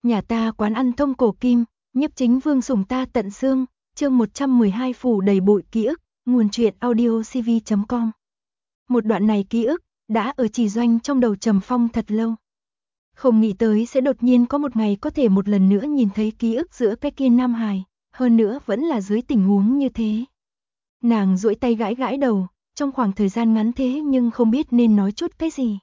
Nhà ta quán ăn thông cổ kim, nhiếp chính vương sủng ta tận xương, chương 112 phủ đầy bụi ký ức, nguồn truyện audio cv.com. Một đoạn này ký ức, đã ở Chỉ Doanh trong đầu trầm phong thật lâu. Không nghĩ tới sẽ đột nhiên có một ngày có thể một lần nữa nhìn thấy ký ức giữa cái kia nam hài, hơn nữa vẫn là dưới tình huống như thế. Nàng duỗi tay gãi gãi đầu, trong khoảng thời gian ngắn thế nhưng không biết nên nói chút cái gì.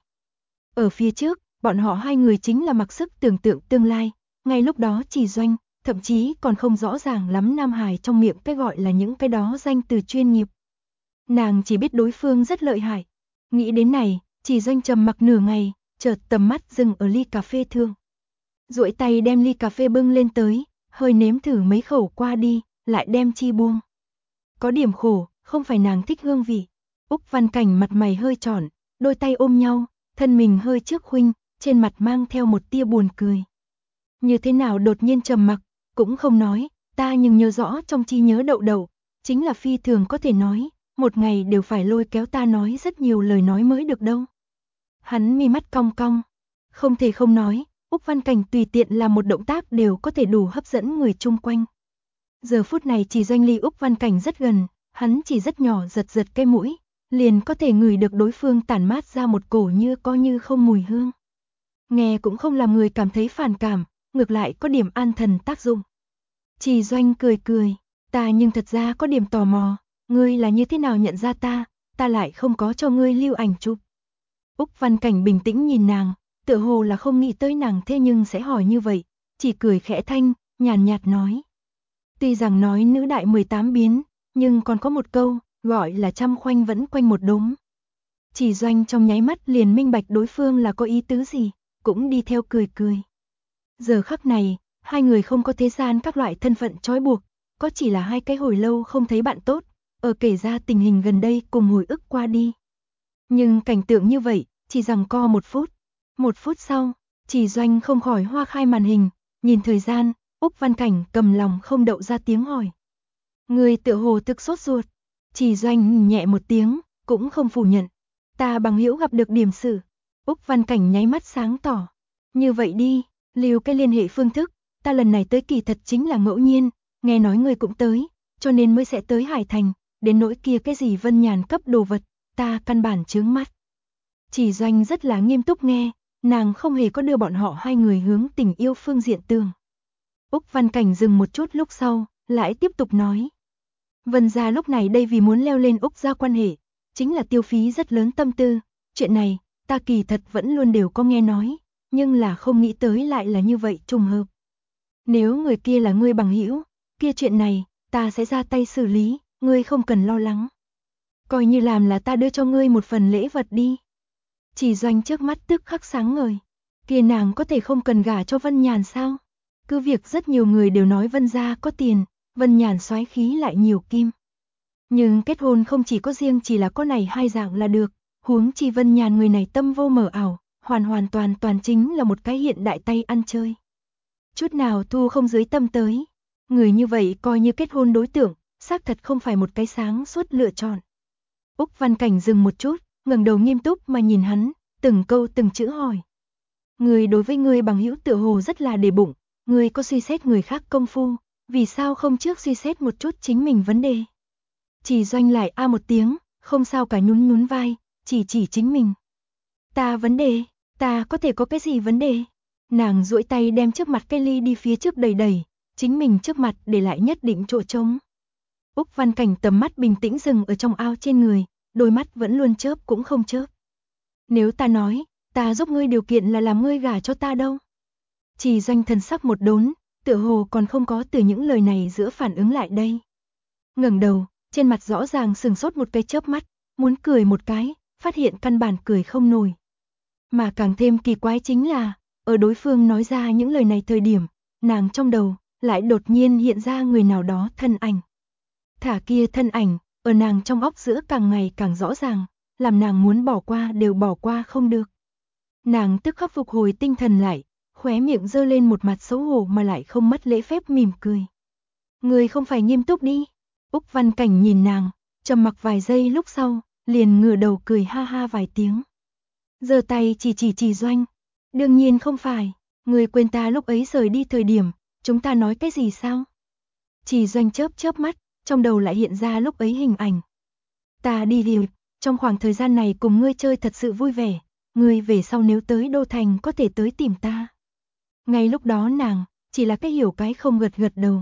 Ở phía trước, bọn họ hai người chính là mặc sức tưởng tượng tương lai, ngay lúc đó Chỉ Doanh, thậm chí còn không rõ ràng lắm nam hài trong miệng cái gọi là những cái đó danh từ chuyên nghiệp. Nàng chỉ biết đối phương rất lợi hại. Nghĩ đến này, Chỉ Doanh trầm mặc nửa ngày, chợt tầm mắt dừng ở ly cà phê thương. Duỗi tay đem ly cà phê bưng lên tới, hơi nếm thử mấy khẩu qua đi, lại đem chi buông. Có điểm khổ, không phải nàng thích hương vị. Úc Văn Cảnh mặt mày hơi tròn, đôi tay ôm nhau, thân mình hơi trước khuynh, trên mặt mang theo một tia buồn cười. Như thế nào đột nhiên trầm mặc, cũng không nói, ta nhưng nhớ rõ trong trí nhớ đậu đậu, chính là phi thường có thể nói, một ngày đều phải lôi kéo ta nói rất nhiều lời nói mới được đâu. Hắn mi mắt cong cong, không thể không nói, Úc Văn Cảnh tùy tiện làm một động tác đều có thể đủ hấp dẫn người chung quanh. Giờ phút này Chỉ Doanh ly Úc Văn Cảnh rất gần, hắn chỉ rất nhỏ giật giật cái mũi, liền có thể ngửi được đối phương tản mát ra một cổ như có như không mùi hương. Nghe cũng không làm người cảm thấy phản cảm, ngược lại có điểm an thần tác dụng. Chỉ Doanh cười cười, ta nhưng thật ra có điểm tò mò, ngươi là như thế nào nhận ra ta lại không có cho ngươi lưu ảnh chụp. Úc Văn Cảnh bình tĩnh nhìn nàng, tựa hồ là không nghĩ tới nàng thế nhưng sẽ hỏi như vậy, chỉ cười khẽ thanh, nhàn nhạt nói. Tuy rằng nói nữ đại 18 biến, nhưng còn có một câu, gọi là trăm khoanh vẫn quanh một đống. Chỉ Doanh trong nháy mắt liền minh bạch đối phương là có ý tứ gì, cũng đi theo cười cười. Giờ khắc này, hai người không có thế gian các loại thân phận trói buộc, có chỉ là hai cái hồi lâu không thấy bạn tốt, ở kể ra tình hình gần đây cùng hồi ức qua đi. Nhưng cảnh tượng như vậy, chỉ giằng co một phút. Một phút sau, Chỉ Doanh không khỏi hoa khai màn hình, nhìn thời gian, Úc Văn Cảnh cầm lòng không đậu ra tiếng hỏi. Người tựa hồ thực sốt ruột. Chỉ Doanh nhẹ một tiếng, cũng không phủ nhận. Ta bằng hữu gặp được điểm sự. Úc Văn Cảnh nháy mắt sáng tỏ. Như vậy đi, lưu cái liên hệ phương thức, ta lần này tới kỳ thật chính là ngẫu nhiên, nghe nói người cũng tới, cho nên mới sẽ tới Hải Thành, đến nỗi kia cái gì Vân Nhàn cấp đồ vật, ta căn bản chướng mắt. Chỉ Doanh rất là nghiêm túc nghe, nàng không hề có đưa bọn họ hai người hướng tình yêu phương diện tường. Úc Văn Cảnh dừng một chút lúc sau, lại tiếp tục nói. Vân gia lúc này đây vì muốn leo lên Úc gia quan hệ, chính là tiêu phí rất lớn tâm tư, chuyện này, ta kỳ thật vẫn luôn đều có nghe nói, nhưng là không nghĩ tới lại là như vậy trùng hợp. Nếu người kia là ngươi bằng hữu, kia chuyện này, ta sẽ ra tay xử lý, ngươi không cần lo lắng. Coi như làm là ta đưa cho ngươi một phần lễ vật đi. Chỉ Doanh trước mắt tức khắc sáng ngời, kia nàng có thể không cần gả cho Vân Nhàn sao? Cứ việc rất nhiều người đều nói Vân gia có tiền, Vân Nhàn soái khí lại nhiều kim. Nhưng kết hôn không chỉ có riêng chỉ là có này hai dạng là được, huống chi Vân Nhàn người này tâm vô mờ ảo, hoàn toàn chính là một cái hiện đại tay ăn chơi. Chút nào thu không dưới tâm tới. Người như vậy coi như kết hôn đối tượng, xác thật không phải một cái sáng suốt lựa chọn. Úc Văn Cảnh dừng một chút, ngẩng đầu nghiêm túc mà nhìn hắn, từng câu từng chữ hỏi. Người đối với người bằng hữu tựa hồ rất là để bụng, người có suy xét người khác công phu, vì sao không trước suy xét một chút chính mình vấn đề. Chỉ Doanh lại a một tiếng, không sao cả nhún vai, chỉ chính mình. Ta vấn đề, ta có thể có cái gì vấn đề? Nàng duỗi tay đem trước mặt cái ly đi phía trước đẩy, chính mình trước mặt để lại nhất định chỗ trống. Úc Văn Cảnh tầm mắt bình tĩnh dừng ở trong ao trên người, đôi mắt vẫn luôn chớp cũng không chớp. Nếu ta nói, ta giúp ngươi điều kiện là làm ngươi gả cho ta đâu? Chỉ Doanh thần sắc một đốn, tựa hồ còn không có từ những lời này giữa phản ứng lại đây. Ngẩng đầu, trên mặt rõ ràng sừng sốt một cái chớp mắt, muốn cười một cái, phát hiện căn bản cười không nổi. Mà càng thêm kỳ quái chính là, ở đối phương nói ra những lời này thời điểm, nàng trong đầu lại đột nhiên hiện ra người nào đó thân ảnh. Thả kia thân ảnh, ở nàng trong óc giữa càng ngày càng rõ ràng, làm nàng muốn bỏ qua đều bỏ qua không được. Nàng tức khắc phục hồi tinh thần lại, khóe miệng giơ lên một mặt xấu hổ mà lại không mất lễ phép mỉm cười. Người không phải nghiêm túc đi. Úc Văn Cảnh nhìn nàng, trầm mặc vài giây lúc sau, liền ngửa đầu cười ha ha vài tiếng. Giơ tay chỉ Doanh. Đương nhiên không phải, Ngươi quên ta lúc ấy rời đi thời điểm, chúng ta nói cái gì sao? Chỉ Doanh chớp chớp mắt, trong đầu lại hiện ra lúc ấy hình ảnh. Ta đi điều, trong khoảng thời gian này cùng ngươi chơi thật sự vui vẻ, ngươi về sau nếu tới Đô Thành có thể tới tìm ta. Ngay lúc đó nàng, chỉ là cái hiểu cái không gật gật đầu.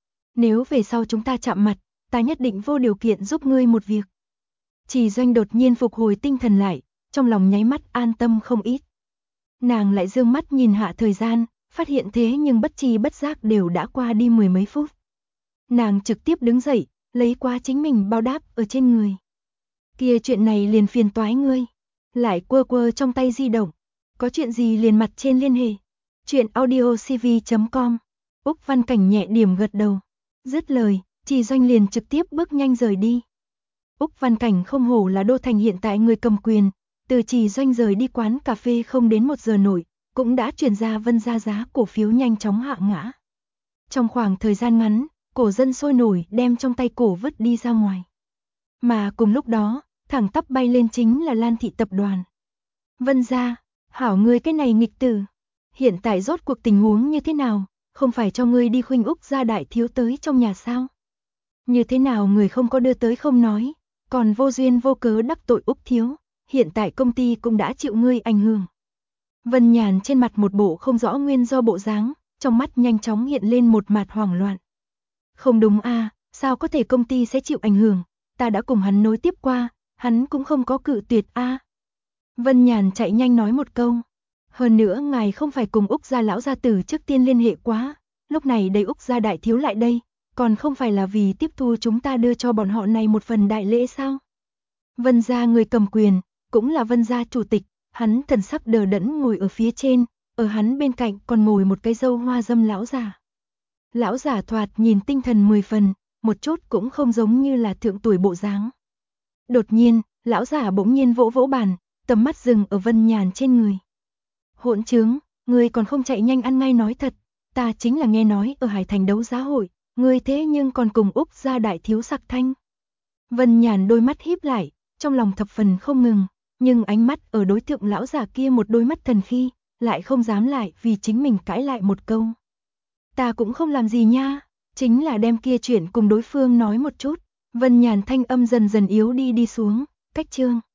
Nếu về sau chúng ta chạm mặt, ta nhất định vô điều kiện giúp ngươi một việc. Chỉ Doanh đột nhiên phục hồi tinh thần lại, trong lòng nháy mắt an tâm không ít. Nàng lại dương mắt nhìn hạ thời gian, phát hiện thế nhưng bất tri bất giác đều đã qua đi 10 mấy phút. Nàng trực tiếp đứng dậy, lấy qua chính mình bao đáp ở trên người. Kia chuyện này liền phiền toái ngươi. Lại quơ quơ trong tay di động. Có chuyện gì liền mặt trên liên hệ. Chuyện audiocv.com. Úc Văn Cảnh nhẹ điểm gật đầu. Dứt lời, Chỉ Doanh liền trực tiếp bước nhanh rời đi. Úc Văn Cảnh không hổ là Đô Thành hiện tại người cầm quyền. Từ Chỉ Doanh rời đi quán cà phê không đến 1 giờ nổi, cũng đã truyền ra Vân gia giá cổ phiếu nhanh chóng hạ ngã. Trong khoảng thời gian ngắn, cổ dân sôi nổi đem trong tay cổ vứt đi ra ngoài. Mà cùng lúc đó, thẳng tắp bay lên chính là Lan thị tập đoàn. Vân gia, hảo ngươi cái này nghịch tử. Hiện tại rốt cuộc tình huống như thế nào, không phải cho ngươi đi khuynh Úc gia đại thiếu tới trong nhà sao? Như thế nào người không có đưa tới không nói, còn vô duyên vô cớ đắc tội Úc thiếu, hiện tại công ty cũng đã chịu ngươi ảnh hưởng. Vân Nhàn trên mặt một bộ không rõ nguyên do bộ dáng, trong mắt nhanh chóng hiện lên một mặt hoảng loạn. Không đúng a, sao có thể công ty sẽ chịu ảnh hưởng, ta đã cùng hắn nối tiếp qua, hắn cũng không có cự tuyệt a. Vân Nhàn chạy nhanh nói một câu. Hơn nữa ngài không phải cùng Úc gia lão gia tử trước tiên liên hệ quá, lúc này đầy Úc gia đại thiếu lại đây, còn không phải là vì tiếp thu chúng ta đưa cho bọn họ này một phần đại lễ sao? Vân gia người cầm quyền, cũng là Vân gia chủ tịch, hắn thần sắc đờ đẫn ngồi ở phía trên, ở hắn bên cạnh còn ngồi một cái râu hoa râm lão già. Lão giả thoạt nhìn tinh thần 10 phần, một chút cũng không giống như là thượng tuổi bộ dáng. Đột nhiên, lão giả bỗng nhiên vỗ vỗ bàn, tầm mắt dừng ở Vân Nhàn trên người. Hỗn trướng, ngươi còn không chạy nhanh ăn ngay nói thật, ta chính là nghe nói ở Hải Thành đấu giá hội, ngươi thế nhưng còn cùng Úc gia đại thiếu sặc thanh. Vân Nhàn đôi mắt híp lại, trong lòng thập phần không ngừng, nhưng ánh mắt ở đối tượng lão giả kia một đôi mắt thần khi, lại không dám lại vì chính mình cãi lại một câu. Ta cũng không làm gì nha, chính là đem kia chuyện cùng đối phương nói một chút. Vân Nhàn thanh âm dần dần yếu đi xuống, cách chương.